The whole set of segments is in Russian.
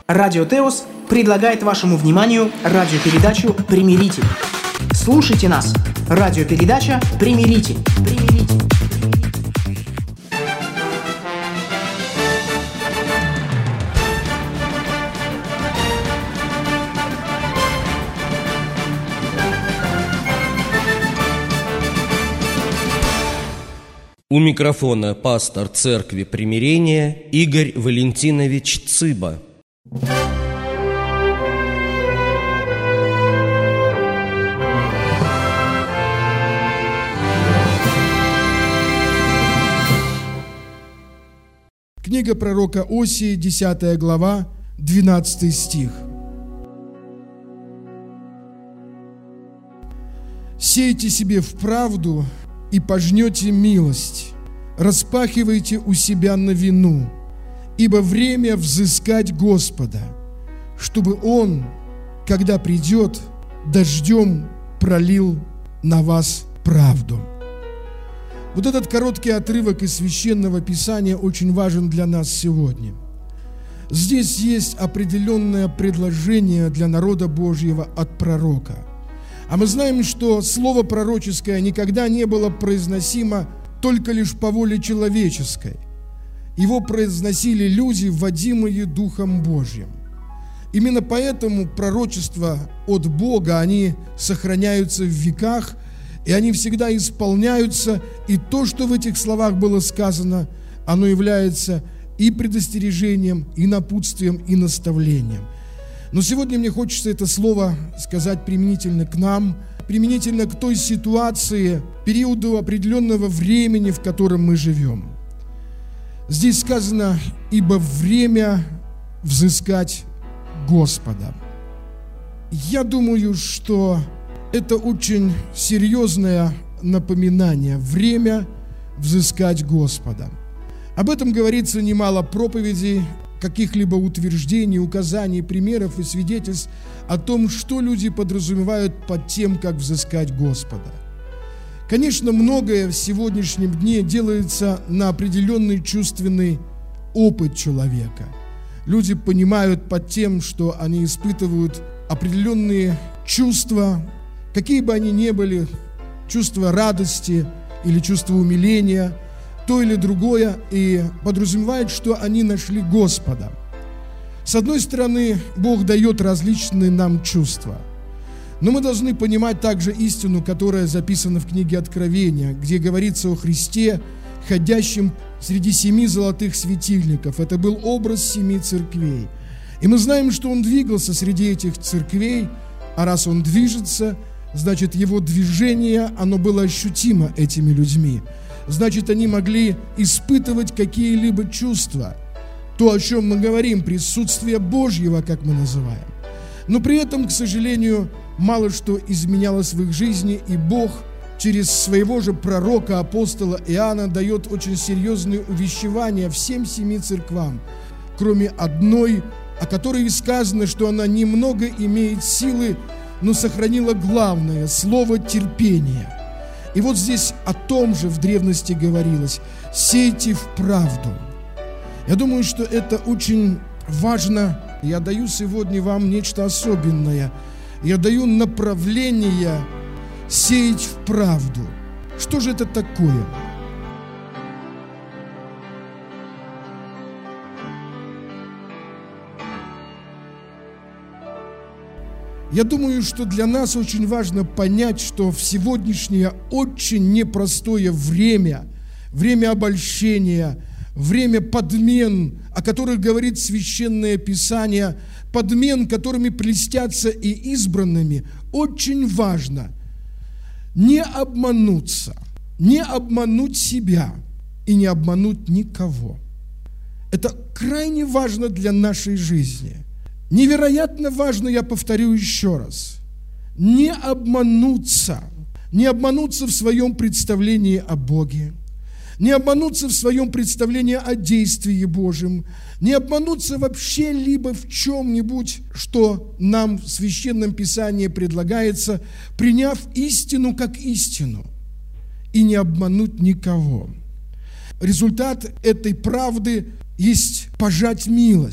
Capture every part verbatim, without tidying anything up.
Радио Теос предлагает вашему вниманию радиопередачу «Примиритель». Слушайте нас. Радиопередача «Примиритель». Примиритель. У микрофона пастор Церкви Примирения Игорь Валентинович Цыба. Книга пророка Осии, десятая глава, двенадцатый стих. «Сейте себе в правду и пожнете милость, распахивайте у себя новину, ибо время взыскать Господа, чтобы Он, когда придет, дождем пролил на вас правду». Вот этот короткий отрывок из Священного Писания очень важен для нас сегодня. Здесь есть определенное предложение для народа Божьего от пророка. А мы знаем, что слово пророческое никогда не было произносимо только лишь по воле человеческой. Его произносили люди, вводимые Духом Божьим. Именно поэтому пророчества от Бога, они сохраняются в веках, и они всегда исполняются, и то, что в этих словах было сказано, оно является и предостережением, и напутствием, и наставлением. Но сегодня мне хочется это слово сказать применительно к нам, применительно к той ситуации, периоду определенного времени, в котором мы живем. Здесь сказано: «Ибо время взыскать Господа». Я думаю, что это очень серьезное напоминание. Время взыскать Господа. Об этом говорится немало проповедей, каких-либо утверждений, указаний, примеров и свидетельств о том, что люди подразумевают под тем, как взыскать Господа. Конечно, многое в сегодняшнем дне делается на определенный чувственный опыт человека. Люди понимают под тем, что они испытывают определенные чувства, какие бы они ни были, чувство радости или чувство умиления, то или другое, и подразумевает, что они нашли Господа. С одной стороны, Бог дает различные нам чувства, но мы должны понимать также истину, которая записана в книге Откровения, где говорится о Христе, ходящем среди семи золотых светильников. Это был образ семи церквей. И мы знаем, что Он двигался среди этих церквей, а раз Он движется, значит, Его движение, оно было ощутимо этими людьми. Значит, они могли испытывать какие-либо чувства. То, о чем мы говорим, присутствие Божьего, как мы называем. Но при этом, к сожалению, мало что изменялось в их жизни, и Бог через своего же пророка, апостола Иоанна, дает очень серьезные увещевания всем семи церквам, кроме одной, о которой сказано, что она немного имеет силы, но сохранила главное – слово терпения. И вот здесь о том же в древности говорилось: «Сейте в правду». Я думаю, что это очень важно. Я даю сегодня вам нечто особенное. Я даю направление сеять в правду. Что же это такое? Я думаю, что для нас очень важно понять, что в сегодняшнее очень непростое время, время обольщения, время подмен, о которых говорит Священное Писание, подмен, которыми прельстятся и избранными, очень важно не обмануться, не обмануть себя и не обмануть никого. Это крайне важно для нашей жизни. Невероятно важно, я повторю еще раз, не обмануться, не обмануться в своем представлении о Боге, не обмануться в своем представлении о действии Божьем, не обмануться вообще либо в чем-нибудь, что нам в Священном Писании предлагается, приняв истину как истину, и не обмануть никого. Результат этой правды есть пожать милость.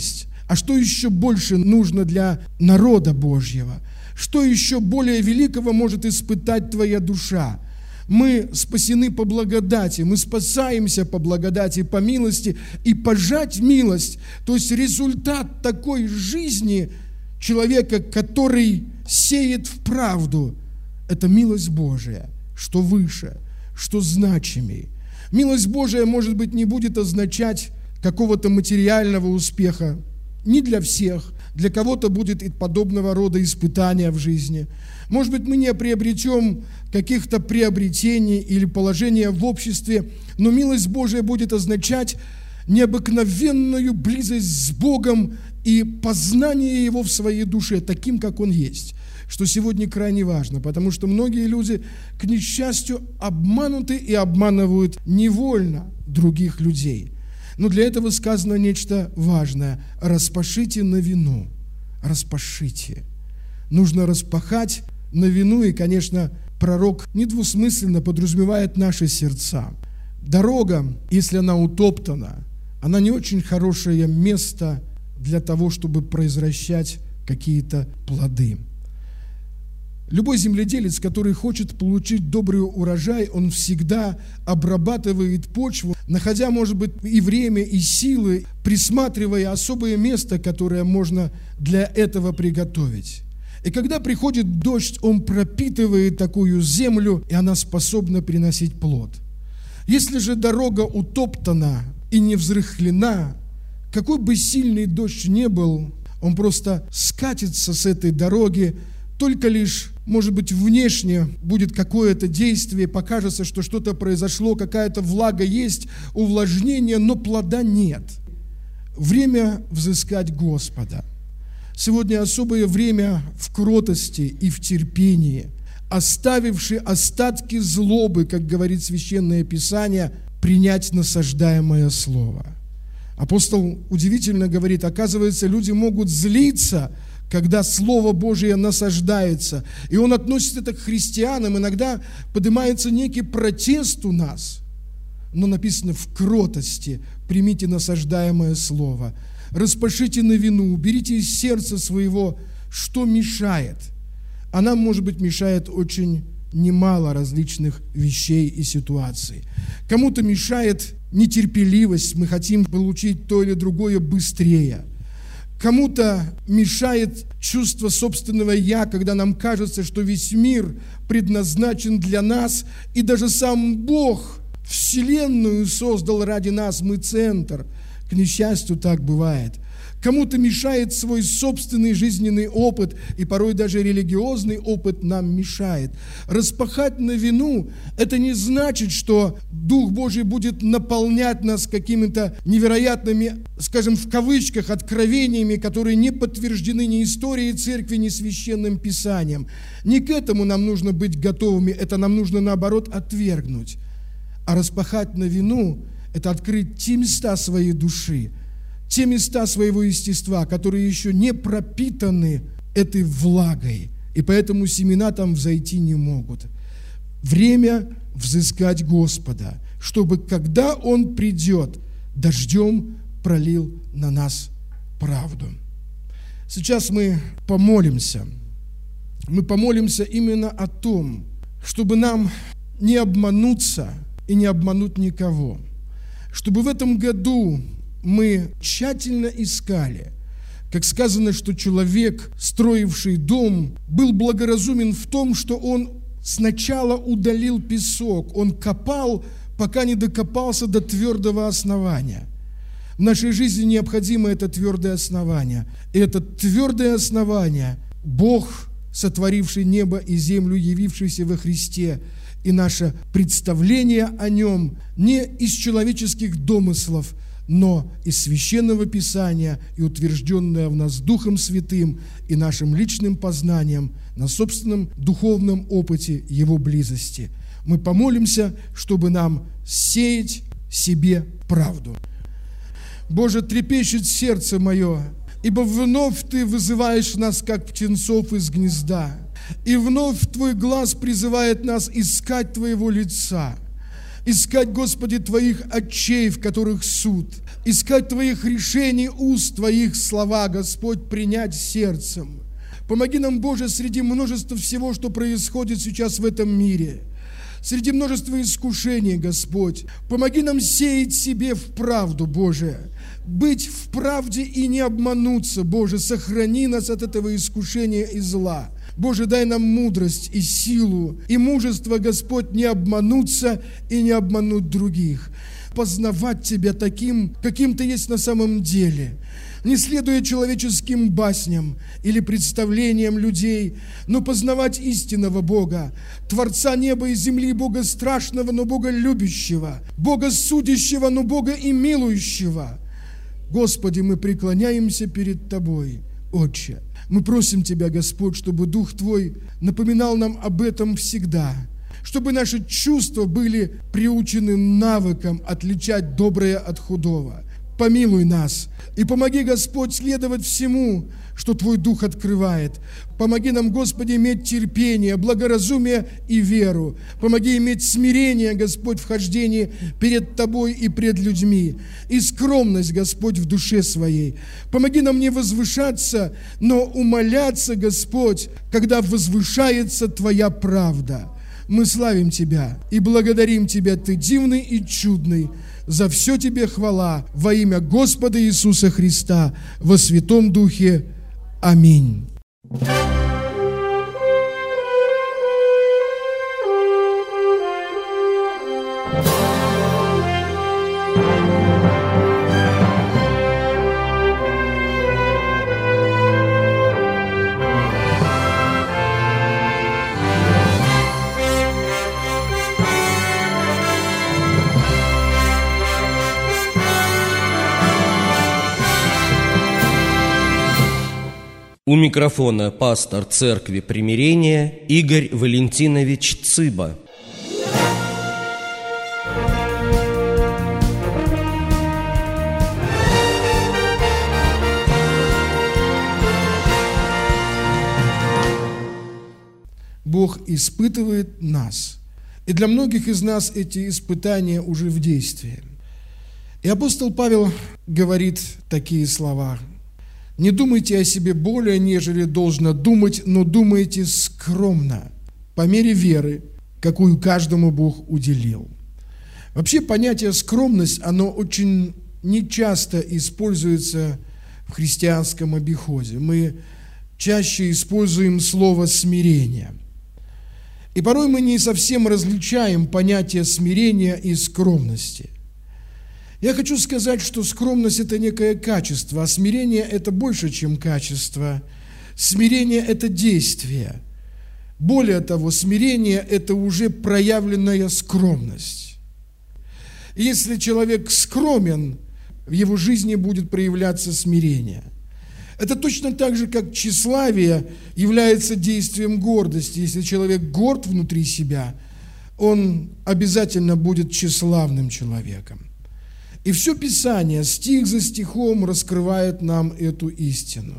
А что еще больше нужно для народа Божьего? Что еще более великого может испытать твоя душа? Мы спасены по благодати, мы спасаемся по благодати, по милости, и пожать милость, то есть результат такой жизни человека, который сеет в правду, это милость Божия, что выше, что значимее. Милость Божия, может быть, не будет означать какого-то материального успеха, не для всех. Для кого-то будет и подобного рода испытания в жизни. Может быть, мы не приобретем каких-то приобретений или положения в обществе, но милость Божия будет означать необыкновенную близость с Богом и познание Его в своей душе, таким, как Он есть, что сегодня крайне важно, потому что многие люди, к несчастью, обмануты и обманывают невольно других людей. Но для этого сказано нечто важное. Распашите на вину. Распашите. Нужно распахать на вину, и, конечно, пророк недвусмысленно подразумевает наши сердца. Дорога, если она утоптана, она не очень хорошее место для того, чтобы произвращать какие-то плоды. Любой земледелец, который хочет получить добрый урожай, он всегда обрабатывает почву, находя, может быть, и время, и силы, присматривая особое место, которое можно для этого приготовить. И когда приходит дождь, он пропитывает такую землю, и она способна приносить плод. Если же дорога утоптана и не взрыхлена, какой бы сильный дождь ни был, он просто скатится с этой дороги, только лишь, может быть, внешне будет какое-то действие, покажется, что что-то произошло, какая-то влага есть, увлажнение, но плода нет. Время взыскать Господа. Сегодня особое время в кротости и в терпении, оставивши остатки злобы, как говорит Священное Писание, принять насаждаемое слово. Апостол удивительно говорит, оказывается, люди могут злиться, когда Слово Божие насаждается. И он относит это к христианам. Иногда поднимается некий протест у нас. Но написано: в кротости примите насаждаемое Слово. Распашите на вину, уберите из сердца своего, что мешает. А нам, может быть, мешает очень немало различных вещей и ситуаций. Кому-то мешает нетерпеливость, мы хотим получить то или другое быстрее. Кому-то мешает чувство собственного «я», когда нам кажется, что весь мир предназначен для нас, и даже сам Бог Вселенную создал ради нас, мы центр. К несчастью, так бывает. Кому-то мешает свой собственный жизненный опыт, и порой даже религиозный опыт нам мешает. Распахать на вину – это не значит, что Дух Божий будет наполнять нас какими-то невероятными, скажем, в кавычках, откровениями, которые не подтверждены ни историей церкви, ни священным писанием. Не к этому нам нужно быть готовыми, это нам нужно, наоборот, отвергнуть. А распахать на вину – это открыть те места своей души, те места своего естества, которые еще не пропитаны этой влагой, и поэтому семена там взойти не могут. Время взыскать Господа, чтобы, когда Он придет, дождем пролил на нас правду. Сейчас мы помолимся. Мы помолимся именно о том, чтобы нам не обмануться и не обмануть никого. Чтобы в этом году мы тщательно искали, как сказано, что человек, строивший дом, был благоразумен в том, что он сначала удалил песок, он копал, пока не докопался до твердого основания. В нашей жизни необходимо это твердое основание. И это твердое основание Бог, сотворивший небо и землю, явившийся во Христе, и наше представление о Нем не из человеческих домыслов, но из Священного Писания и утвержденное в нас Духом Святым и нашим личным познанием на собственном духовном опыте Его близости. Мы помолимся, чтобы нам сеять себе правду. Боже, трепещет сердце мое, ибо вновь Ты вызываешь нас, как птенцов из гнезда, и вновь Твой глаз призывает нас искать Твоего лица. искать, Господи, Твоих очей, в которых суд, искать Твоих решений уст, Твоих слова, Господь, принять сердцем. Помоги нам, Боже, среди множества всего, что происходит сейчас в этом мире, среди множества искушений, Господь, помоги нам сеять себе в правду, Боже, быть в правде и не обмануться, Боже, сохрани нас от этого искушения и зла. Боже, дай нам мудрость и силу, и мужество, Господь, не обмануться и не обмануть других, познавать Тебя таким, каким Ты есть на самом деле, не следуя человеческим басням или представлениям людей, но познавать истинного Бога, Творца неба и земли, Бога страшного, но Бога любящего, Бога судящего, но Бога и милующего. Господи, мы преклоняемся перед Тобой, Отче. Мы просим Тебя, Господь, чтобы Дух Твой напоминал нам об этом всегда, чтобы наши чувства были приучены навыкам отличать доброе от худого. Помилуй нас и помоги, Господь, следовать всему, что Твой Дух открывает. Помоги нам, Господи, иметь терпение, благоразумие и веру. Помоги иметь смирение, Господь, в хождении перед Тобой и пред людьми. И скромность, Господь, в душе своей. Помоги нам не возвышаться, но умоляться, Господь, когда возвышается Твоя правда. Мы славим Тебя и благодарим Тебя, Ты дивный и чудный. За все Тебе хвала во имя Господа Иисуса Христа во Святом Духе. Аминь. У микрофона пастор Церкви Примирения Игорь Валентинович Цыба. Бог испытывает нас. И для многих из нас эти испытания уже в действии. И апостол Павел говорит такие слова: «Не думайте о себе более, нежели должно думать, но думайте скромно, по мере веры, какую каждому Бог уделил». Вообще понятие «скромность», оно очень нечасто используется в христианском обиходе. Мы чаще используем слово «смирение». И порой мы не совсем различаем понятие смирения и скромности. Я хочу сказать, что скромность – это некое качество, а смирение – это больше, чем качество. Смирение – это действие. Более того, смирение – это уже проявленная скромность. И если человек скромен, в его жизни будет проявляться смирение. Это точно так же, как тщеславие является действием гордости. Если человек горд внутри себя, он обязательно будет тщеславным человеком. И все Писание, стих за стихом, раскрывает нам эту истину.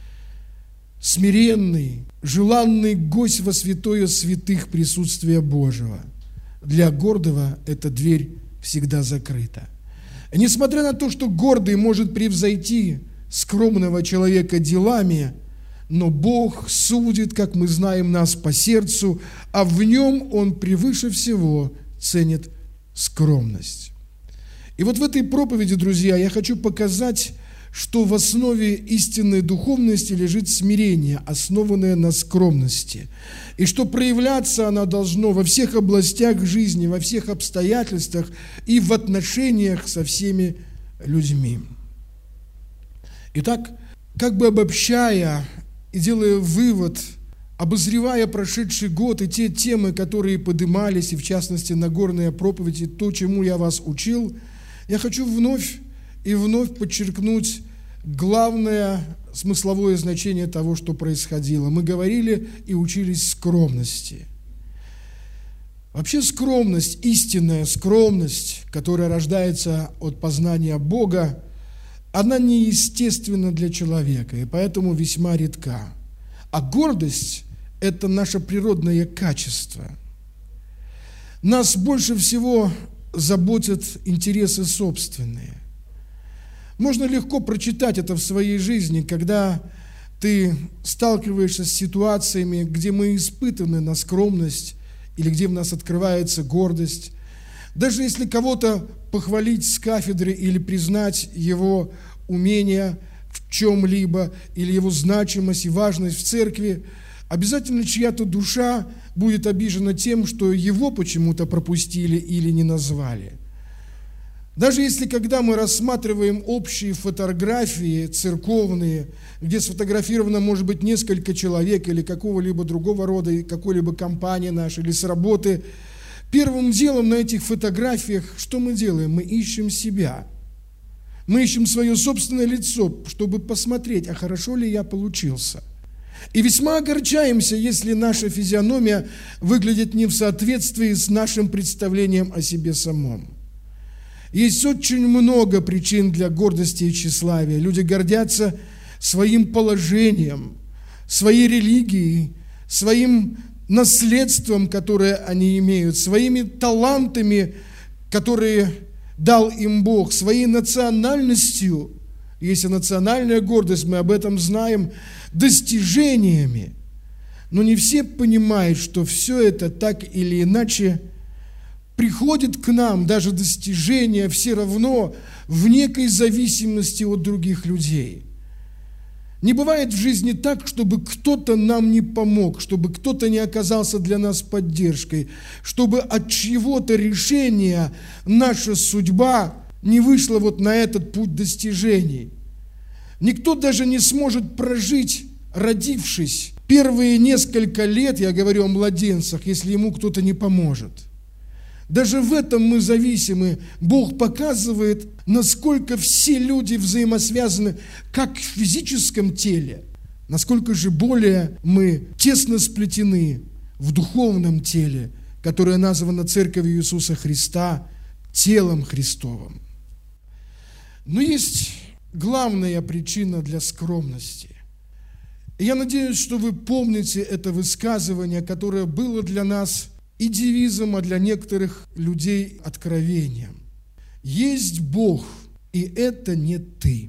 Смиренный, желанный гость во святое святых присутствия Божьего. Для гордого эта дверь всегда закрыта. И несмотря на то, что гордый может превзойти скромного человека делами, но Бог судит, как мы знаем, нас по сердцу, а в нем Он превыше всего ценит скромность. И вот в этой проповеди, друзья, я хочу показать, что в основе истинной духовности лежит смирение, основанное на скромности. И что проявляться оно должно во всех областях жизни, во всех обстоятельствах и в отношениях со всеми людьми. Итак, как бы обобщая и делая вывод, обозревая прошедший год и те темы, которые поднимались, и в частности Нагорная проповедь, и то, чему я вас учил, я хочу вновь и вновь подчеркнуть главное смысловое значение того, что происходило. Мы говорили и учились скромности. Вообще скромность, истинная скромность, которая рождается от познания Бога, она неестественна для человека, и поэтому весьма редка. А гордость – это наше природное качество. Нас больше всего заботят интересы собственные. Можно легко прочитать это в своей жизни, когда ты сталкиваешься с ситуациями, где мы испытаны на скромность или где в нас открывается гордость. Даже если кого-то похвалить с кафедры или признать его умение в чем-либо, или его значимость и важность в церкви, обязательно чья-то душа будет обижена тем, что его почему-то пропустили или не назвали. Даже если, когда мы рассматриваем общие фотографии церковные, где сфотографировано, может быть, несколько человек или какого-либо другого рода, какой-либо компании нашей или с работы, первым делом на этих фотографиях что мы делаем? Мы ищем себя. Мы ищем свое собственное лицо, чтобы посмотреть, а хорошо ли я получился. И весьма огорчаемся, если наша физиономия выглядит не в соответствии с нашим представлением о себе самом. Есть очень много причин для гордости и тщеславия. Люди гордятся своим положением, своей религией, своим наследством, которое они имеют, своими талантами, которые дал им Бог, своей национальностью, есть и национальная гордость, мы об этом знаем, достижениями. Но не все понимают, что все это так или иначе приходит к нам, даже достижения, все равно в некой зависимости от других людей. Не бывает в жизни так, чтобы кто-то нам не помог, чтобы кто-то не оказался для нас поддержкой, чтобы от чьего-то решения наша судьба не вышла вот на этот путь достижений. Никто даже не сможет прожить, родившись, первые несколько лет, я говорю о младенцах, если ему кто-то не поможет. Даже в этом мы зависимы. Бог показывает, насколько все люди взаимосвязаны, как в физическом теле, насколько же более мы тесно сплетены в духовном теле, которое названо Церковью Иисуса Христа, телом Христовым. Но есть главная причина для скромности. И я надеюсь, что вы помните это высказывание, которое было для нас и девизом, а для некоторых людей откровением. Есть Бог, и это не ты.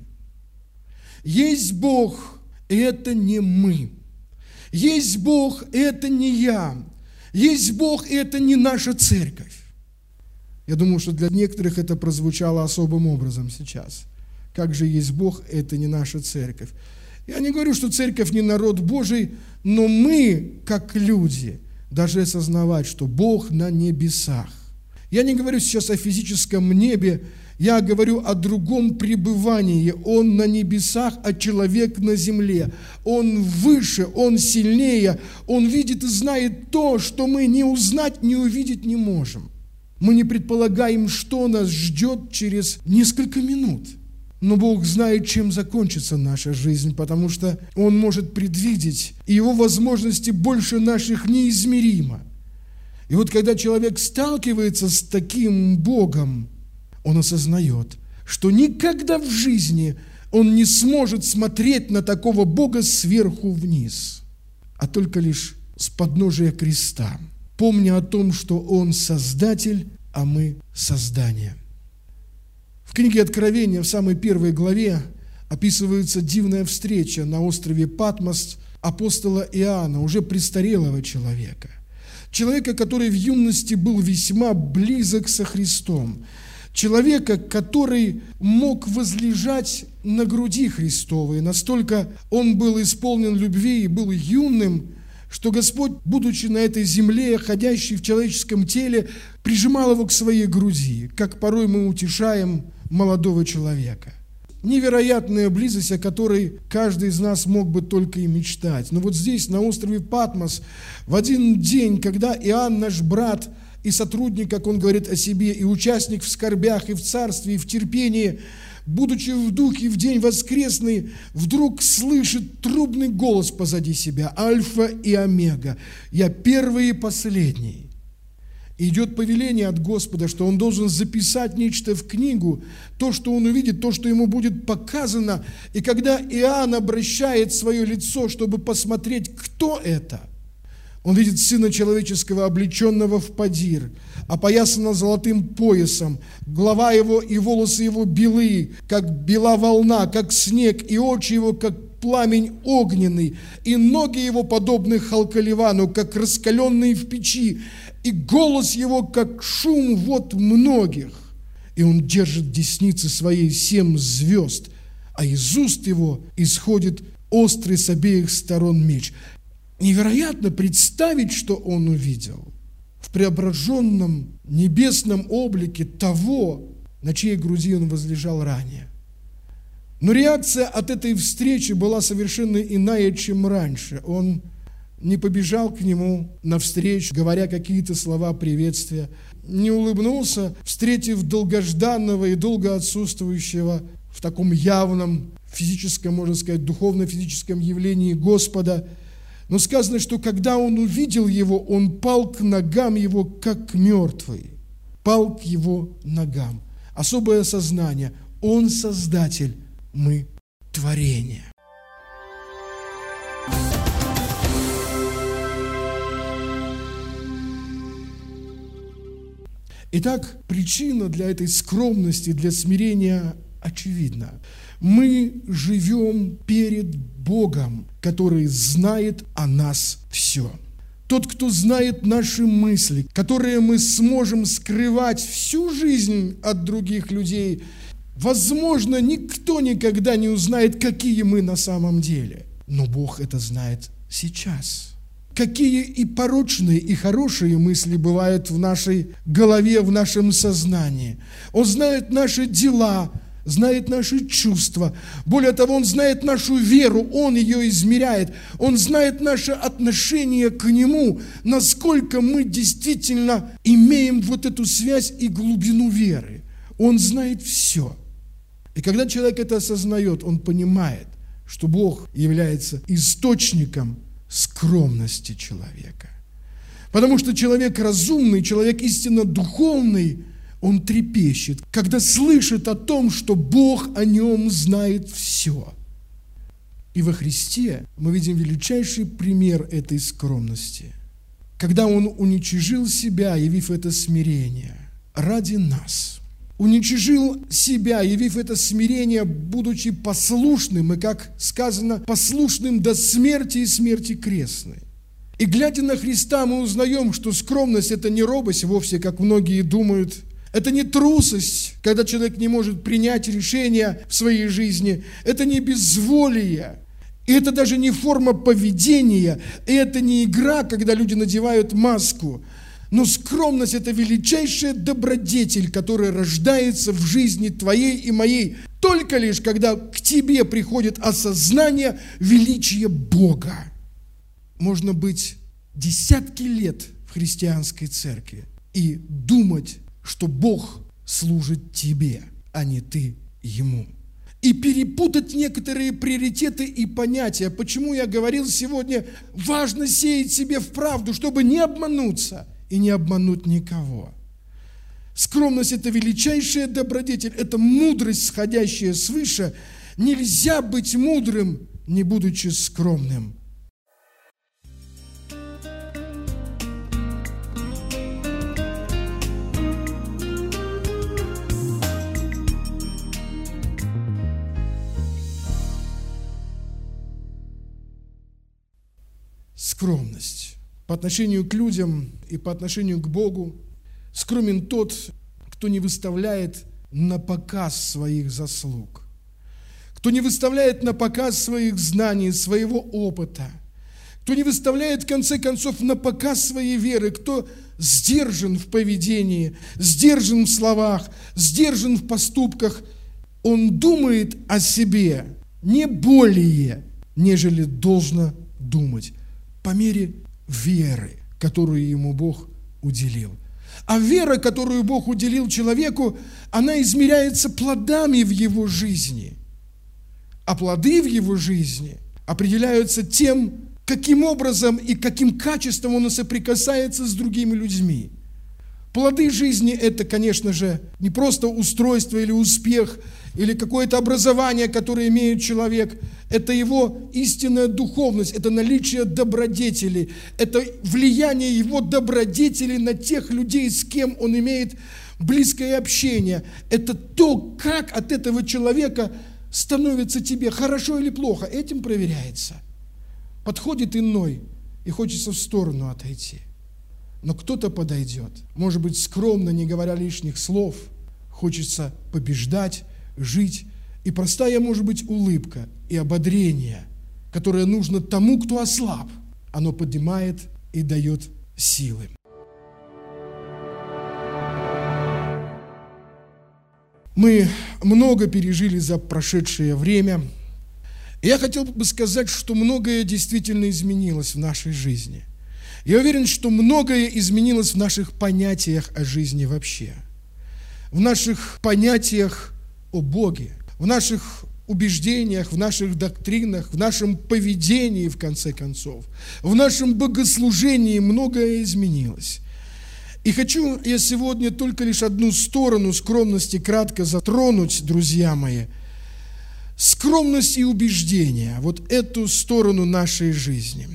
Есть Бог, и это не мы. Есть Бог, и это не я. Есть Бог, и это не наша церковь. Я думаю, что для некоторых это прозвучало особым образом сейчас. Как же есть Бог, это не наша церковь. Я не говорю, что церковь не народ Божий, но мы, как люди, даже осознавать, что Бог на небесах. Я не говорю сейчас о физическом небе, я говорю о другом пребывании. Он на небесах, а человек на земле. Он выше, он сильнее, он видит и знает то, что мы ни узнать, ни увидеть не можем. Мы не предполагаем, что нас ждет через несколько минут. Но Бог знает, чем закончится наша жизнь, потому что Он может предвидеть, и Его возможности больше наших неизмеримо. И вот когда человек сталкивается с таким Богом, он осознает, что никогда в жизни он не сможет смотреть на такого Бога сверху вниз, а только лишь с подножия креста, помня о том, что Он Создатель, а мы создание. В книге Откровения, в самой первой главе, описывается дивная встреча на острове Патмос апостола Иоанна, уже престарелого человека. Человека, который в юности был весьма близок со Христом. Человека, который мог возлежать на груди Христовой. Настолько он был исполнен любви и был юным, что Господь, будучи на этой земле, ходящий в человеческом теле, прижимал его к своей груди, как порой мы утешаем молодого человека. Невероятная близость, о которой каждый из нас мог бы только и мечтать. Но вот здесь, на острове Патмос, в один день, когда Иоанн, наш брат и сотрудник, как он говорит о себе, и участник в скорбях, и в царстве, и в терпении, будучи в духе в день воскресный, вдруг слышит трубный голос позади себя: «Альфа и Омега, я первый и последний». И идет повеление от Господа, что он должен записать нечто в книгу, то, что он увидит, то, что ему будет показано. И когда Иоанн обращает свое лицо, чтобы посмотреть, кто это, Он видит Сына Человеческого, облеченного в подир, опоясанного золотым поясом. Голова его и волосы его белы, как бела волна, как снег, и очи его, как пламень огненный, и ноги его подобны халкаливану, как раскаленные в печи, и голос его, как шум вод многих. И он держит в деснице своей семь звезд, а из уст его исходит острый с обеих сторон меч. Невероятно представить, что он увидел в преображенном небесном облике того, на чьей груди он возлежал ранее. Но реакция от этой встречи была совершенно иная, чем раньше. Он не побежал к нему навстречу, говоря какие-то слова приветствия, не улыбнулся, встретив долгожданного и долго отсутствующего в таком явном физическом, можно сказать, духовно-физическом явлении Господа. Но сказано, что когда он увидел его, он пал к ногам его, как мертвый. Пал к его ногам. Особое осознание. Он Создатель, мы творение. Итак, причина для этой скромности, для смирения очевидна. Мы живем перед Богом, который знает о нас все. Тот, кто знает наши мысли, которые мы сможем скрывать всю жизнь от других людей, возможно, никто никогда не узнает, какие мы на самом деле. Но Бог это знает сейчас. Какие и порочные, и хорошие мысли бывают в нашей голове, в нашем сознании. Он знает наши дела, знает наши чувства. Более того, Он знает нашу веру, Он ее измеряет. Он знает наше отношение к Нему, насколько мы действительно имеем вот эту связь и глубину веры. Он знает все. И когда человек это осознает, он понимает, что Бог является источником скромности человека. Потому что человек разумный, человек истинно духовный, он трепещет, когда слышит о том, что Бог о нем знает все. И во Христе мы видим величайший пример этой скромности, когда Он уничижил себя, явив это смирение ради нас. Уничижил себя, явив это смирение, будучи послушным, и, как сказано, послушным до смерти и смерти крестной. И глядя на Христа, мы узнаем, что скромность – это не робость вовсе, как многие думают. Это не трусость, когда человек не может принять решение в своей жизни. Это не безволие. И это даже не форма поведения. И это не игра, когда люди надевают маску. Но скромность – это величайшая добродетель, которая рождается в жизни твоей и моей, только лишь когда к тебе приходит осознание величия Бога. Можно быть десятки лет в христианской церкви и думать, что Бог служит тебе, а не ты Ему. И перепутать некоторые приоритеты и понятия. Почему я говорил сегодня, важно сеять себе в правду, чтобы не обмануться и не обмануть никого. Скромность – это величайшая добродетель, это мудрость, сходящая свыше. Нельзя быть мудрым, не будучи скромным. Скромность. По отношению к людям и по отношению к Богу скромен тот, кто не выставляет на показ своих заслуг, кто не выставляет на показ своих знаний, своего опыта, кто не выставляет, в конце концов, на показ своей веры, кто сдержан в поведении, сдержан в словах, сдержан в поступках. Он думает о себе не более, нежели должно думать, по мере веры, которую ему Бог уделил. А вера, которую Бог уделил человеку, она измеряется плодами в его жизни. А плоды в его жизни определяются тем, каким образом и каким качеством он соприкасается с другими людьми. Плоды жизни – это, конечно же, не просто устройство или успех, или какое-то образование, которое имеет человек. Это его истинная духовность, это наличие добродетелей, это влияние его добродетелей на тех людей, с кем он имеет близкое общение. Это то, как от этого человека становится тебе хорошо или плохо. Этим проверяется. Подходит иной, и хочется в сторону отойти. Но кто-то подойдет, может быть, скромно, не говоря лишних слов, хочется побеждать, жить. И простая, может быть, улыбка и ободрение, которое нужно тому, кто ослаб, оно поднимает и дает силы. Мы много пережили за прошедшее время. И я хотел бы сказать, что многое действительно изменилось в нашей жизни. Я уверен, что многое изменилось в наших понятиях о жизни вообще, в наших понятиях о Боге, в наших убеждениях, в наших доктринах, в нашем поведении, в конце концов, в нашем богослужении многое изменилось. И хочу я сегодня только лишь одну сторону скромности кратко затронуть, друзья мои. Скромность и убеждение, вот эту сторону нашей жизни.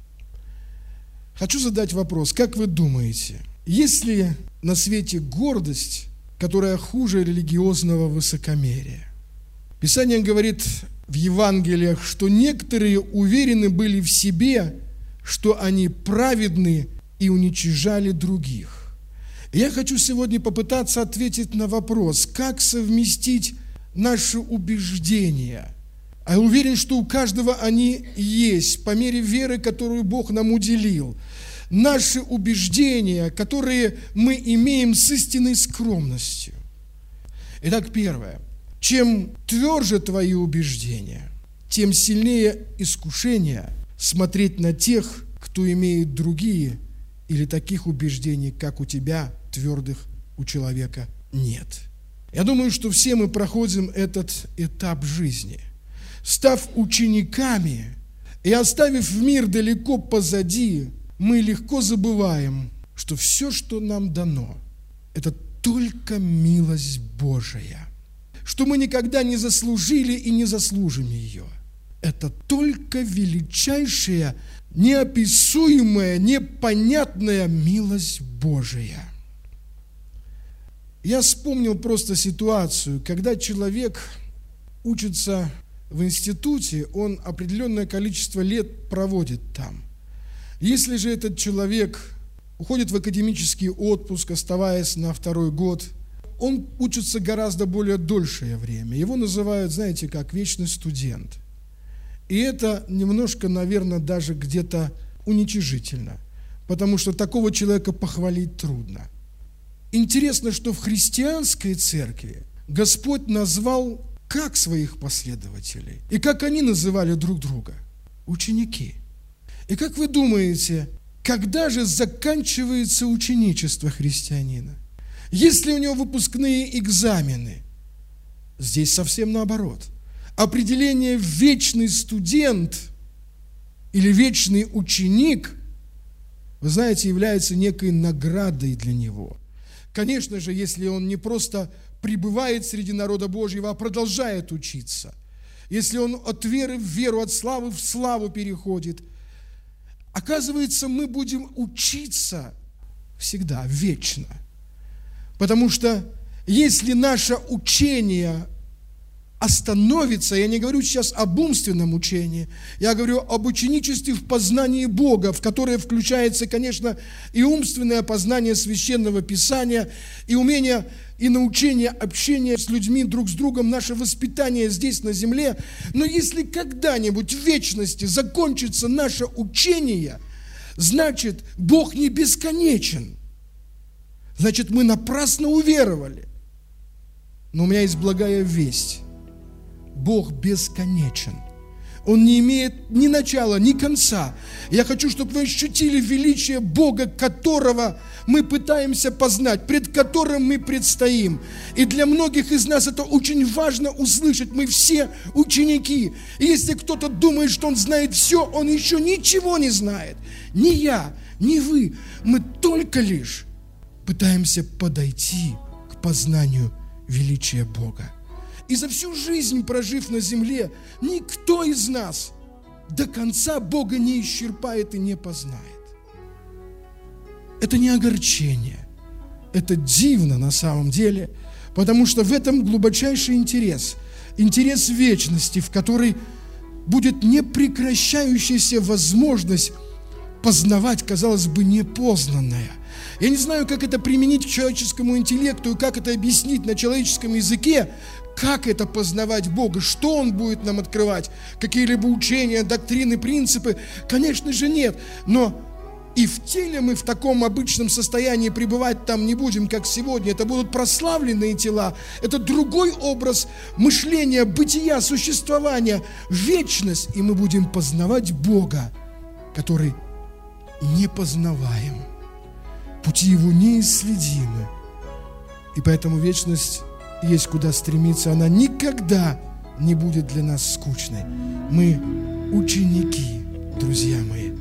Хочу задать вопрос, как вы думаете, есть ли на свете гордость, которая хуже религиозного высокомерия? Писание говорит в Евангелиях, что некоторые уверены были в себе, что они праведны и уничижали других. И я хочу сегодня попытаться ответить на вопрос, как совместить наши убеждения. А я уверен, что у каждого они есть, по мере веры, которую Бог нам уделил. Наши убеждения, которые мы имеем с истинной скромностью. Итак, первое. Чем тверже твои убеждения, тем сильнее искушение смотреть на тех, кто имеет другие или таких убеждений, как у тебя, твердых у человека нет. Я думаю, что все мы проходим этот этап жизни. Став учениками и оставив мир далеко позади, мы легко забываем, что все, что нам дано, это только милость Божия. Что мы никогда не заслужили и не заслужим ее. Это только величайшая, неописуемая, непонятная милость Божия. Я вспомнил просто ситуацию, когда человек учится в институте, он определенное количество лет проводит там. Если же этот человек уходит в академический отпуск, оставаясь на второй год, он учится гораздо более дольшее время. Его называют, знаете, как вечный студент. И это немножко, наверное, даже где-то уничижительно, потому что такого человека похвалить трудно. Интересно, что в христианской церкви Господь назвал как своих последователей, и как они называли друг друга? Ученики. И как вы думаете, когда же заканчивается ученичество христианина? Есть ли у него выпускные экзамены? Здесь совсем наоборот. Определение «вечный студент» или «вечный ученик», вы знаете, является некой наградой для него. Конечно же, если он не просто пребывает среди народа Божьего, а продолжает учиться, если он от веры в веру, от славы в славу переходит, оказывается, мы будем учиться всегда, вечно. Потому что если наше учение остановится, я не говорю сейчас об умственном учении, я говорю об ученичестве в познании Бога, в которое включается, конечно, и умственное познание Священного Писания, и умение и научение общения с людьми, друг с другом, наше воспитание здесь на земле. Но если когда-нибудь в вечности закончится наше учение, значит, Бог не бесконечен. Значит, мы напрасно уверовали. Но у меня есть благая весть. Бог бесконечен. Он не имеет ни начала, ни конца. Я хочу, чтобы вы ощутили величие Бога, которого мы пытаемся познать, пред которым мы предстоим. И для многих из нас это очень важно услышать. Мы все ученики. И если кто-то думает, что он знает все, он еще ничего не знает. Ни я, ни вы. Мы только лишь пытаемся подойти к познанию величия Бога. И за всю жизнь, прожив на земле, никто из нас до конца Бога не исчерпает и не познает. Это не огорчение, это дивно на самом деле, потому что в этом глубочайший интерес, интерес вечности, в которой будет непрекращающаяся возможность познавать, казалось бы, непознанное. Я не знаю, как это применить к человеческому интеллекту и как это объяснить на человеческом языке, как это познавать Бога, что Он будет нам открывать, какие-либо учения, доктрины, принципы. Конечно же, нет, но и в теле мы в таком обычном состоянии пребывать там не будем, как сегодня. Это будут прославленные тела, это другой образ мышления, бытия, существования, вечность, и мы будем познавать Бога, который непознаваем, пути Его неисследимы, и поэтому вечность есть куда стремиться, она никогда не будет для нас скучной. Мы ученики, друзья мои.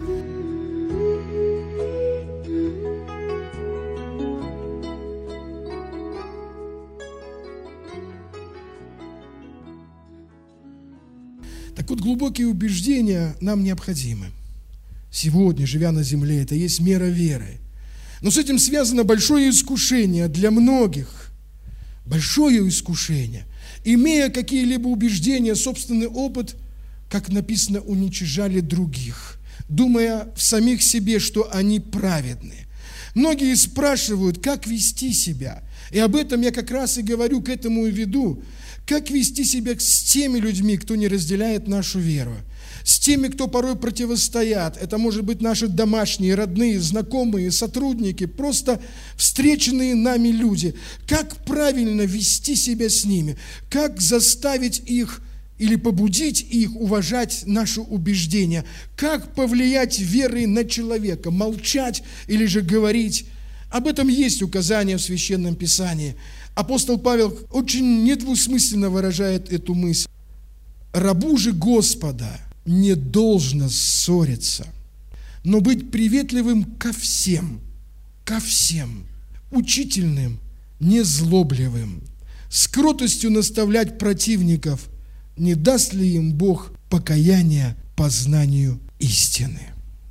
Так вот, глубокие убеждения нам необходимы. Сегодня, живя на земле, это есть мера веры. Но с этим связано большое искушение для многих. Большое искушение. Имея какие-либо убеждения, собственный опыт, как написано, уничижали других, думая в самих себе, что они праведны. Многие спрашивают, как вести себя. И об этом я как раз и говорю, к этому и веду. Как вести себя с теми людьми, кто не разделяет нашу веру? С теми, кто порой противостоят. Это может быть наши домашние, родные, знакомые, сотрудники, просто встреченные нами люди. Как правильно вести себя с ними? Как заставить их или побудить их уважать наши убеждения? Как повлиять верой на человека? Молчать или же говорить? Об этом есть указания в Священном Писании. Апостол Павел очень недвусмысленно выражает эту мысль. «Рабу же Господа не должно ссориться, но быть приветливым ко всем, ко всем, учительным, незлобливым, с кротостью наставлять противников, не даст ли им Бог покаяния познанию истины».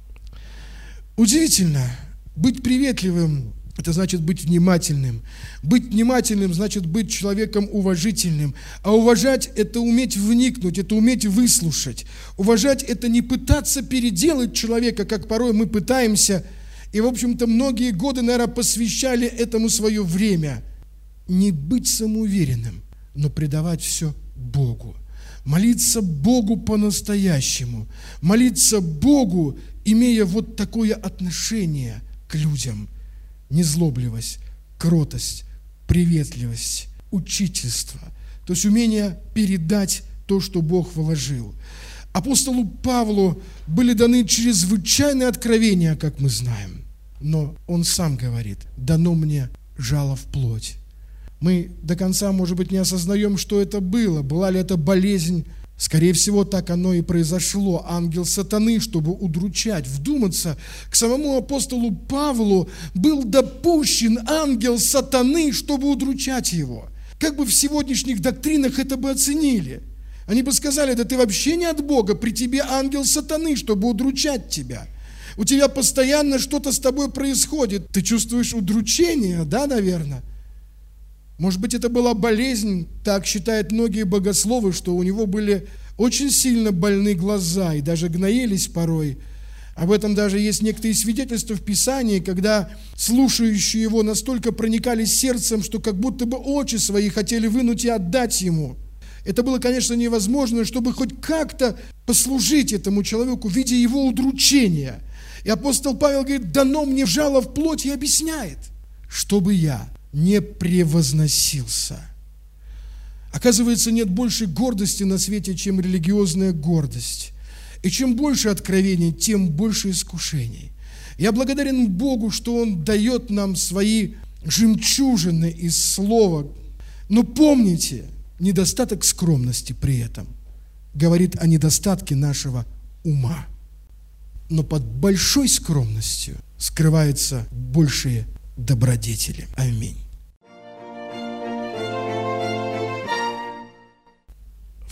Удивительно, быть приветливым – это значит быть внимательным. Быть внимательным значит быть человеком уважительным. А уважать – это уметь вникнуть, это уметь выслушать. Уважать – это не пытаться переделать человека, как порой мы пытаемся. И, в общем-то, многие годы, наверное, посвящали этому свое время. Не быть самоуверенным, но предавать все Богу. Молиться Богу по-настоящему. Молиться Богу, имея вот такое отношение к людям. Незлобливость, кротость, приветливость, учительство. То есть умение передать то, что Бог вложил. Апостолу Павлу были даны чрезвычайные откровения, как мы знаем. Но он сам говорит: «Дано мне жало в плоть». Мы до конца, может быть, не осознаем, что это было. Была ли это болезнь? Скорее всего, так оно и произошло. Ангел сатаны, чтобы удручать, вдуматься. К самому апостолу Павлу был допущен ангел сатаны, чтобы удручать его. Как бы в сегодняшних доктринах это бы оценили? Они бы сказали: да ты вообще не от Бога, при тебе ангел сатаны, чтобы удручать тебя. У тебя постоянно что-то с тобой происходит. Ты чувствуешь удручение, да, наверное? Может быть, это была болезнь, так считают многие богословы, что у него были очень сильно больны глаза и даже гноились порой. Об этом даже есть некоторые свидетельства в Писании, когда слушающие его настолько проникались сердцем, что как будто бы очи свои хотели вынуть и отдать ему. Это было, конечно, невозможно, чтобы хоть как-то послужить этому человеку, видя его удручения. И апостол Павел говорит: «Дано мне жало в плоть», и объясняет, чтобы я не превозносился. Оказывается, нет большей гордости на свете, чем религиозная гордость. И чем больше откровений, тем больше искушений. Я благодарен Богу, что Он дает нам свои жемчужины из слова. Но помните, недостаток скромности при этом говорит о недостатке нашего ума. Но под большой скромностью скрываются большие добродетели. Аминь.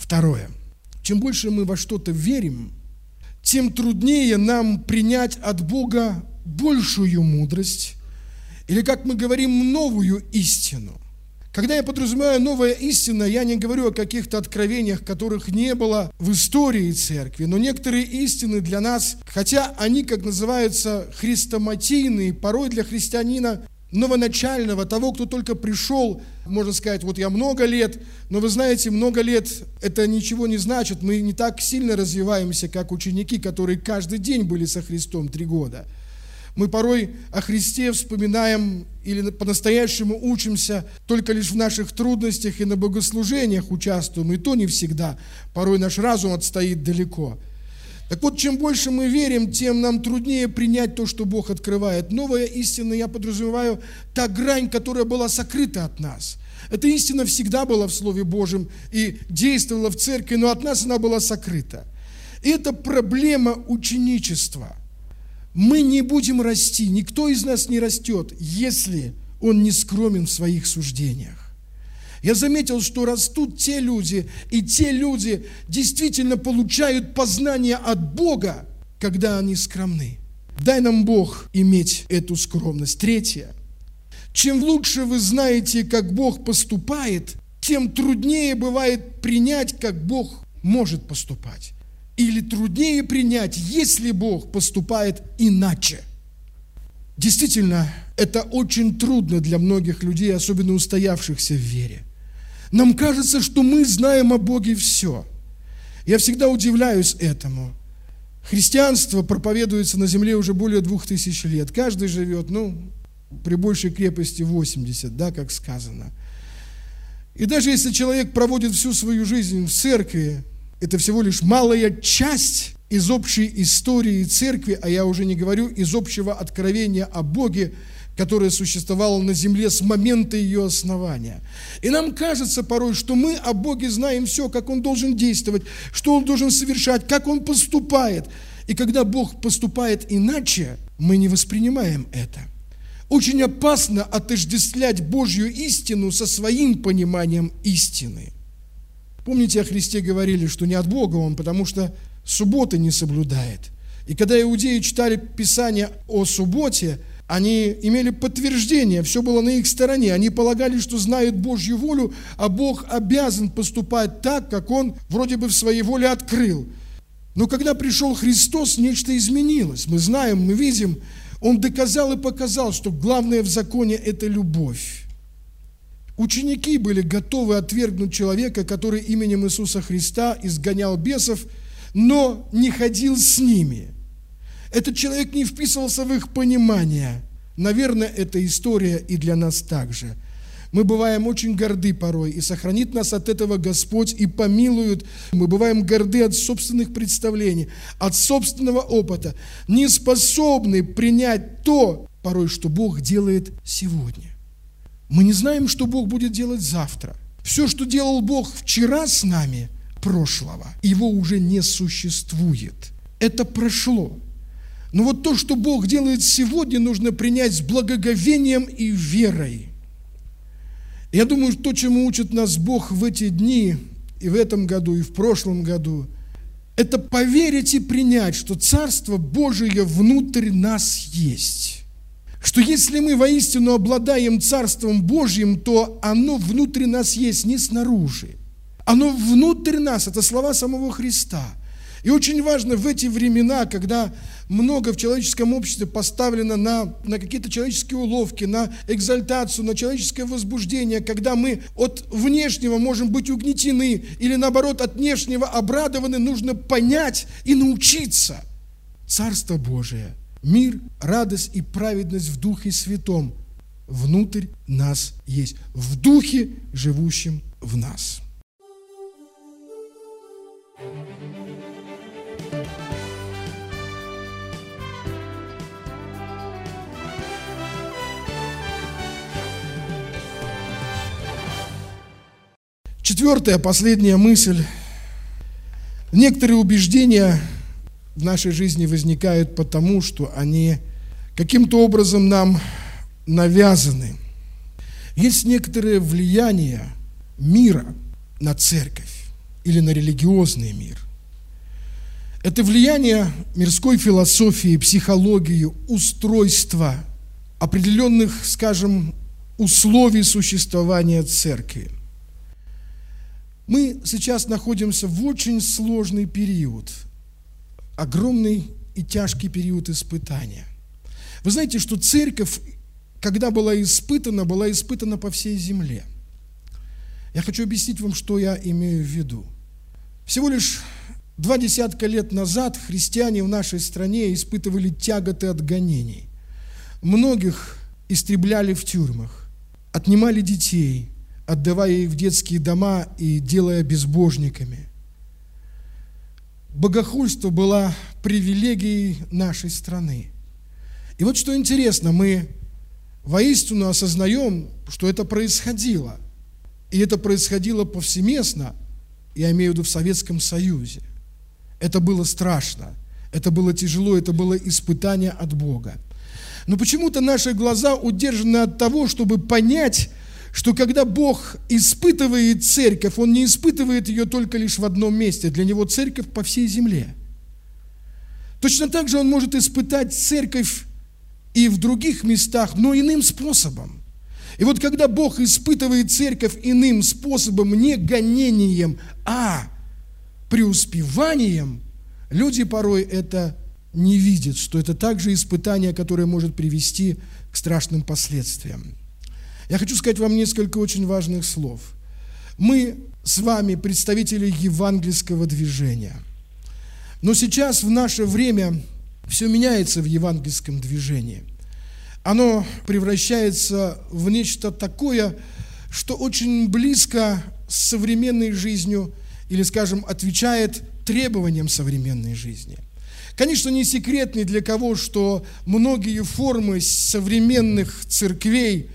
Второе. Чем больше мы во что-то верим, тем труднее нам принять от Бога большую мудрость, или, как мы говорим, новую истину. Когда я подразумеваю новая истина, я не говорю о каких-то откровениях, которых не было в истории церкви, но некоторые истины для нас, хотя они, как называются, хрестоматийные, порой для христианина новоначального, того, кто только пришел, можно сказать, вот я много лет, но вы знаете, много лет это ничего не значит, мы не так сильно развиваемся, как ученики, которые каждый день были со Христом три года. Мы порой о Христе вспоминаем или по-настоящему учимся только лишь в наших трудностях и на богослужениях участвуем, и то не всегда. Порой наш разум отстоит далеко. Так вот, чем больше мы верим, тем нам труднее принять то, что Бог открывает. Новая истина, я подразумеваю, та грань, которая была сокрыта от нас. Эта истина всегда была в Слове Божьем и действовала в церкви, но от нас она была сокрыта. И это проблема ученичества. Мы не будем расти, никто из нас не растет, если он не скромен в своих суждениях. Я заметил, что растут те люди, и те люди действительно получают познание от Бога, когда они скромны. Дай нам Бог иметь эту скромность. Третье. Чем лучше вы знаете, как Бог поступает, тем труднее бывает принять, как Бог может поступать. Или труднее принять, если Бог поступает иначе. Действительно, это очень трудно для многих людей, особенно устоявшихся в вере. Нам кажется, что мы знаем о Боге все. Я всегда удивляюсь этому. Христианство проповедуется на земле уже более двух тысяч лет. Каждый живет, ну, при большей крепости восемьдесят, да, как сказано. И даже если человек проводит всю свою жизнь в церкви, это всего лишь малая часть из общей истории церкви, а я уже не говорю из общего откровения о Боге, которое существовало на земле с момента ее основания. И нам кажется порой, что мы о Боге знаем все, как Он должен действовать, что Он должен совершать, как Он поступает. И когда Бог поступает иначе, мы не воспринимаем это. Очень опасно отождествлять Божью истину со своим пониманием истины. Помните, о Христе говорили, что не от Бога Он, потому что субботы не соблюдает. И когда иудеи читали Писание о субботе, они имели подтверждение, все было на их стороне. Они полагали, что знают Божью волю, а Бог обязан поступать так, как Он вроде бы в своей воле открыл. Но когда пришел Христос, нечто изменилось. Мы знаем, мы видим, Он доказал и показал, что главное в законе – это любовь. Ученики были готовы отвергнуть человека, который именем Иисуса Христа изгонял бесов, но не ходил с ними. Этот человек не вписывался в их понимание. Наверное, эта история и для нас также. Мы бываем очень горды порой, и сохранит нас от этого Господь и помилует. Мы бываем горды от собственных представлений, от собственного опыта, не способны принять то, порой, что Бог делает сегодня. Мы не знаем, что Бог будет делать завтра. Все, что делал Бог вчера с нами, прошлого, его уже не существует. Это прошло. Но вот то, что Бог делает сегодня, нужно принять с благоговением и верой. Я думаю, то, чему учит нас Бог в эти дни, и в этом году, и в прошлом году, это поверить и принять, что Царство Божие внутрь нас есть. Что если мы воистину обладаем Царством Божьим, то оно внутри нас есть, не снаружи. Оно внутрь нас, это слова самого Христа. И очень важно в эти времена, когда много в человеческом обществе поставлено на, на какие-то человеческие уловки, на экзальтацию, на человеческое возбуждение, когда мы от внешнего можем быть угнетены или наоборот от внешнего обрадованы, нужно понять и научиться. Царство Божие, мир, радость и праведность в Духе Святом внутрь нас есть, в Духе, живущем в нас. Четвертая, последняя мысль. Некоторые убеждения в нашей жизни возникают потому, что они каким-то образом нам навязаны. Есть некоторое влияние мира на церковь. или на религиозный мир. Это влияние мирской философии, психологии, устройства, определенных, скажем, условий существования церкви. Мы сейчас находимся в очень сложный период, огромный и тяжкий период испытания. Вы знаете, что церковь, когда была испытана, была испытана по всей земле. Я хочу объяснить вам, что я имею в виду. Всего лишь два десятка лет назад христиане в нашей стране испытывали тяготы от гонений. Многих истребляли в тюрьмах, отнимали детей, отдавая их в детские дома и делая безбожниками. Богохульство было привилегией нашей страны. И вот что интересно, мы воистину осознаем, что это происходило. И это происходило повсеместно, я имею в виду в Советском Союзе. Это было страшно, это было тяжело, это было испытание от Бога. Но почему-то наши глаза удержаны от того, чтобы понять, что когда Бог испытывает церковь, Он не испытывает ее только лишь в одном месте. Для Него церковь по всей земле. Точно так же Он может испытать церковь и в других местах, но иным способом. И вот когда Бог испытывает церковь иным способом, не гонением, а преуспеванием, люди порой это не видят, что это также испытание, которое может привести к страшным последствиям. Я хочу сказать вам несколько очень важных слов. Мы с вами представители евангельского движения. Но сейчас, в наше время, все меняется в евангельском движении. Оно превращается в нечто такое, что очень близко с современной жизнью, или, скажем, отвечает требованиям современной жизни. Конечно, не секрет ни для кого, что многие формы современных церквей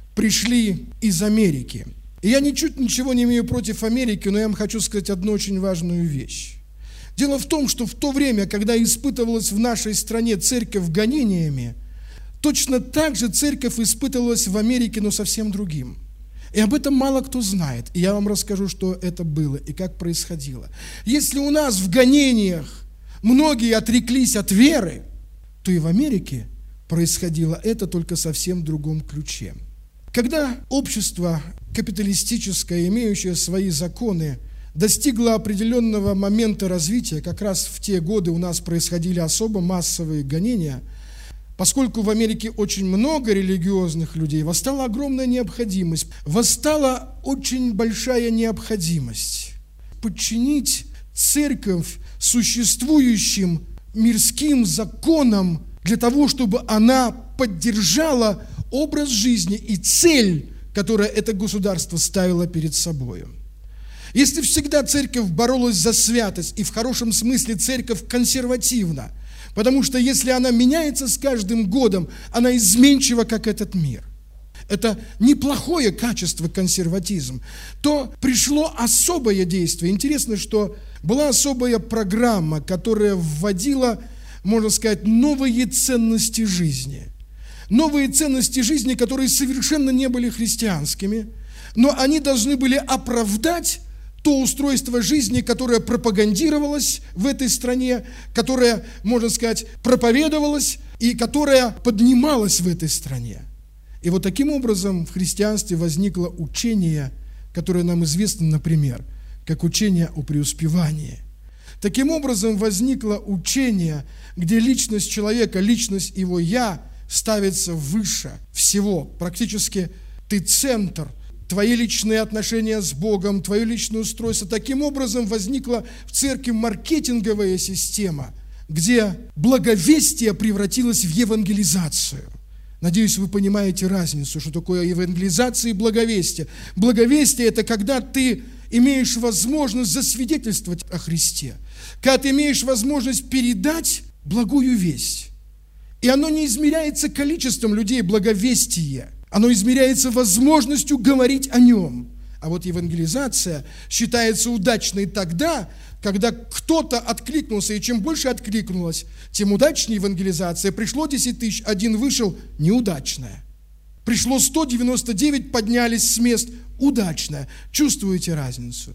пришли из Америки. И я ничуть ничего не имею против Америки, но я вам хочу сказать одну очень важную вещь. Дело в том, что в то время, когда испытывалась в нашей стране церковь гонениями, точно так же церковь испытывалась в Америке, но совсем другим. И об этом мало кто знает. И я вам расскажу, что это было и как происходило. Если у нас в гонениях многие отреклись от веры, то и в Америке происходило это только совсем в другом ключе. Когда общество капиталистическое, имеющее свои законы, достигло определенного момента развития, как раз в те годы у нас происходили особо массовые гонения, поскольку в Америке очень много религиозных людей, восстала огромная необходимость, восстала очень большая необходимость подчинить церковь существующим мирским законам для того, чтобы она поддержала образ жизни и цель, которую это государство ставило перед собой. Если всегда церковь боролась за святость, и в хорошем смысле церковь консервативна, потому что если она меняется с каждым годом, она изменчива, как этот мир. Это неплохое качество консерватизм. То пришло особое действие. Интересно, что была особая программа, которая вводила, можно сказать, новые ценности жизни. Новые ценности жизни, которые совершенно не были христианскими, но они должны были оправдать то устройство жизни, которое пропагандировалось в этой стране, которое, можно сказать, проповедовалось и которое поднималось в этой стране. И вот таким образом в христианстве возникло учение, которое нам известно, например, как учение о преуспевании. Таким образом возникло учение, где личность человека, личность его «я» ставится выше всего. Практически ты центр, твои личные отношения с Богом, твое личное устройство. Таким образом возникла в церкви маркетинговая система, где благовестие превратилось в евангелизацию. Надеюсь, вы понимаете разницу, что такое евангелизация и благовестие. Благовестие – это когда ты имеешь возможность засвидетельствовать о Христе, когда ты имеешь возможность передать благую весть. И оно не измеряется количеством людей, благовестие. Оно измеряется возможностью говорить о нем. А вот евангелизация считается удачной тогда, когда кто-то откликнулся, и чем больше откликнулось, тем удачнее евангелизация. Пришло десять тысяч, один вышел, неудачная. Пришло сто девяносто девять, поднялись с мест, удачная. Чувствуете разницу?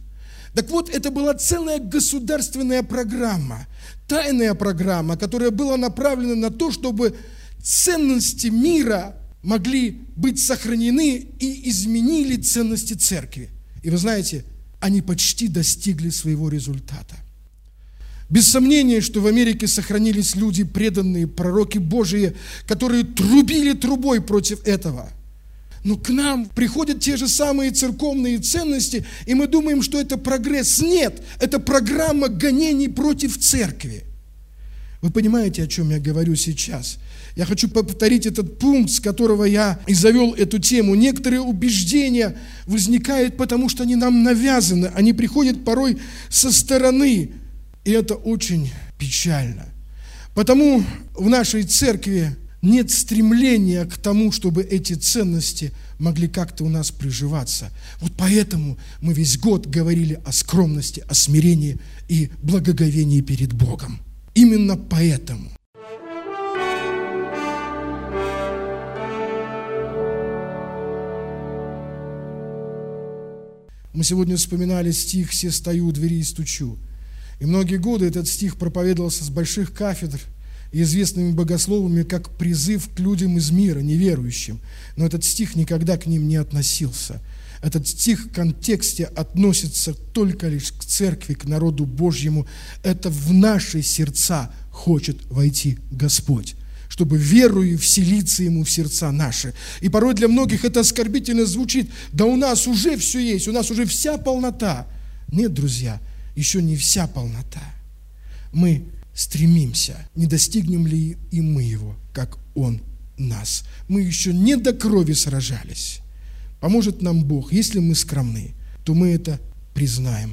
Так вот, это была целая государственная программа, тайная программа, которая была направлена на то, чтобы ценности мира могли быть сохранены и изменили ценности церкви. И вы знаете, они почти достигли своего результата. Без сомнения, что в Америке сохранились люди, преданные, пророки Божии, которые трубили трубой против этого. Но к нам приходят те же самые церковные ценности, и мы думаем, что это прогресс. Нет, это программа гонений против церкви. Вы понимаете, о чем я говорю сейчас? Я хочу повторить этот пункт, с которого я и завел эту тему. Некоторые убеждения возникают, потому что они нам навязаны, они приходят порой со стороны, и это очень печально. Потому в нашей церкви нет стремления к тому, чтобы эти ценности могли как-то у нас приживаться. Вот поэтому мы весь год говорили о скромности, о смирении и благоговении перед Богом. Именно поэтому. Мы сегодня вспоминали стих «Се стою у двери и стучу». И многие годы этот стих проповедовался с больших кафедр и известными богословами как призыв к людям из мира, неверующим. Но этот стих никогда к ним не относился. Этот стих в контексте относится только лишь к церкви, к народу Божьему. Это в наши сердца хочет войти Господь, чтобы верою вселиться Ему в сердца наши. И порой для многих это оскорбительно звучит. Да у нас уже все есть, у нас уже вся полнота. Нет, друзья, еще не вся полнота. Мы стремимся, не достигнем ли и мы Его, как Он нас. Мы еще не до крови сражались. Поможет нам Бог. Если мы скромны, то мы это признаем.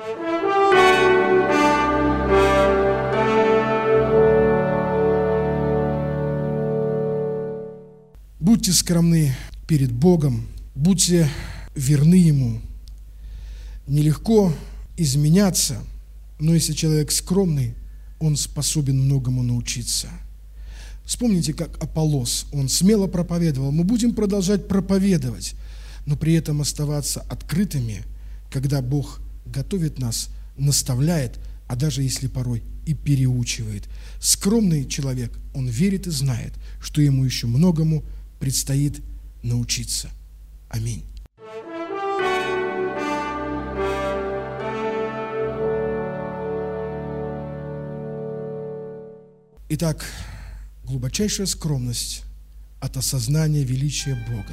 Будьте скромны перед Богом, будьте верны Ему. Нелегко изменяться, но если человек скромный, он способен многому научиться. Вспомните, как Аполлос, он смело проповедовал. Мы будем продолжать проповедовать, но при этом оставаться открытыми, когда Бог готовит нас, наставляет, а даже если порой и переучивает. Скромный человек, он верит и знает, что ему еще многому предстоит научиться. Аминь. Итак, глубочайшая скромность от осознания величия Бога.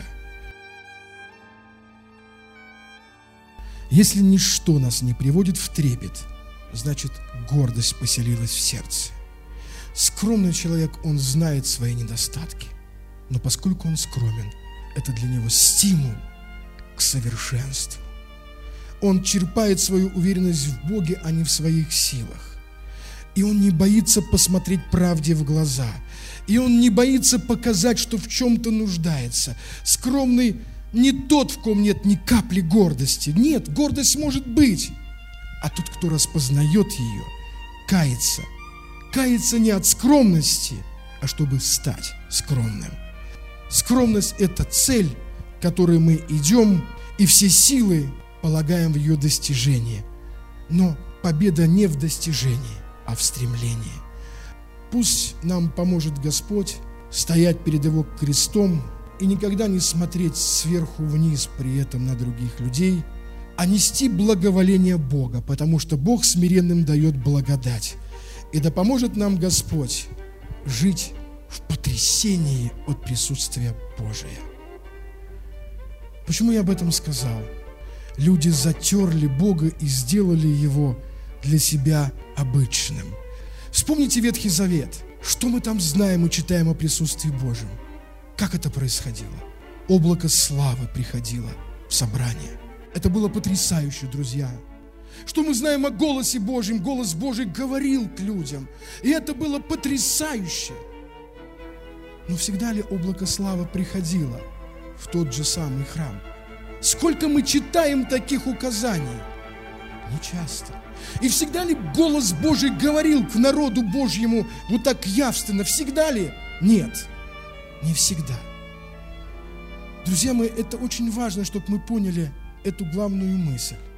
Если ничто нас не приводит в трепет, значит, гордость поселилась в сердце. Скромный человек, он знает свои недостатки, но поскольку он скромен, это для него стимул к совершенству. Он черпает свою уверенность в Боге, а не в своих силах. И он не боится посмотреть правде в глаза. И он не боится показать, что в чем-то нуждается. Скромный не тот, в ком нет ни капли гордости. Нет, гордость может быть. А тот, кто распознает ее, кается. Кается не от скромности, а чтобы стать скромным. Скромность – это цель, к которой мы идем, и все силы полагаем в ее достижение. Но победа не в достижении, а в стремлении. Пусть нам поможет Господь стоять перед Его крестом и никогда не смотреть сверху вниз при этом на других людей, а нести благоволение Бога, потому что Бог смиренным дает благодать. И да поможет нам Господь жить в потрясении от присутствия Божия. Почему я об этом сказал? Люди затерли Бога и сделали Его для себя обычным. Вспомните Ветхий Завет. Что мы там знаем и читаем о присутствии Божьем? Как это происходило? Облако славы приходило в собрание. Это было потрясающе, друзья. Что мы знаем о голосе Божьем? Голос Божий говорил к людям. И это было потрясающе. Но всегда ли облако славы приходило в тот же самый храм? Сколько мы читаем таких указаний? Не часто. И всегда ли голос Божий говорил к народу Божьему вот так явственно? Всегда ли? Нет, не всегда. Друзья мои, это очень важно, чтобы мы поняли эту главную мысль.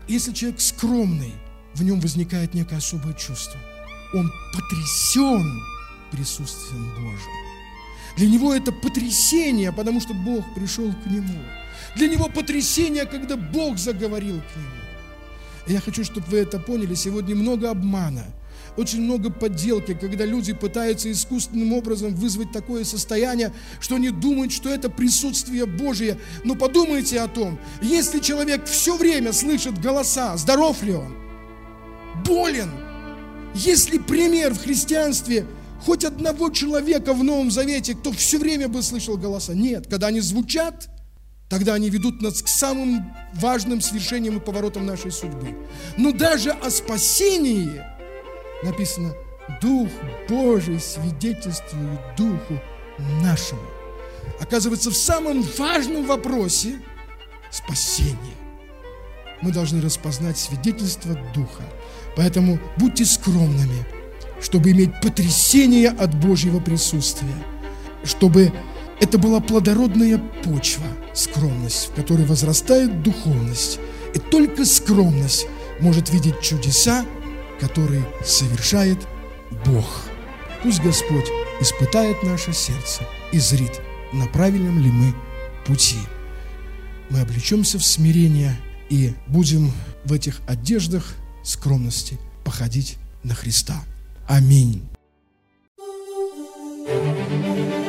Если человек скромный, в нем возникает некое особое чувство. Он потрясен присутствием Божьим. Для него это потрясение, потому что Бог пришел к нему. Для него потрясение, когда Бог заговорил к нему. И я хочу, чтобы вы это поняли. Сегодня много обмана, очень много подделки, когда люди пытаются искусственным образом вызвать такое состояние, что они думают, что это присутствие Божие. Но подумайте о том, если человек все время слышит голоса, здоров ли он? Болен? Есть ли пример в христианстве хоть одного человека в Новом Завете, кто все время бы слышал голоса? Нет. Когда они звучат, тогда они ведут нас к самым важным свершениям и поворотам нашей судьбы. Но даже о спасении написано: Дух Божий свидетельствует Духу нашему. Оказывается, в самом важном вопросе спасения мы должны распознать свидетельство Духа. Поэтому будьте скромными, чтобы иметь потрясение от Божьего присутствия, чтобы это была плодородная почва, скромность, в которой возрастает духовность. И только скромность может видеть чудеса, которые совершает Бог. Пусть Господь испытает наше сердце и зрит, на правильном ли мы пути. Мы облечемся в смирение и будем в этих одеждах скромности походить на Христа. Аминь.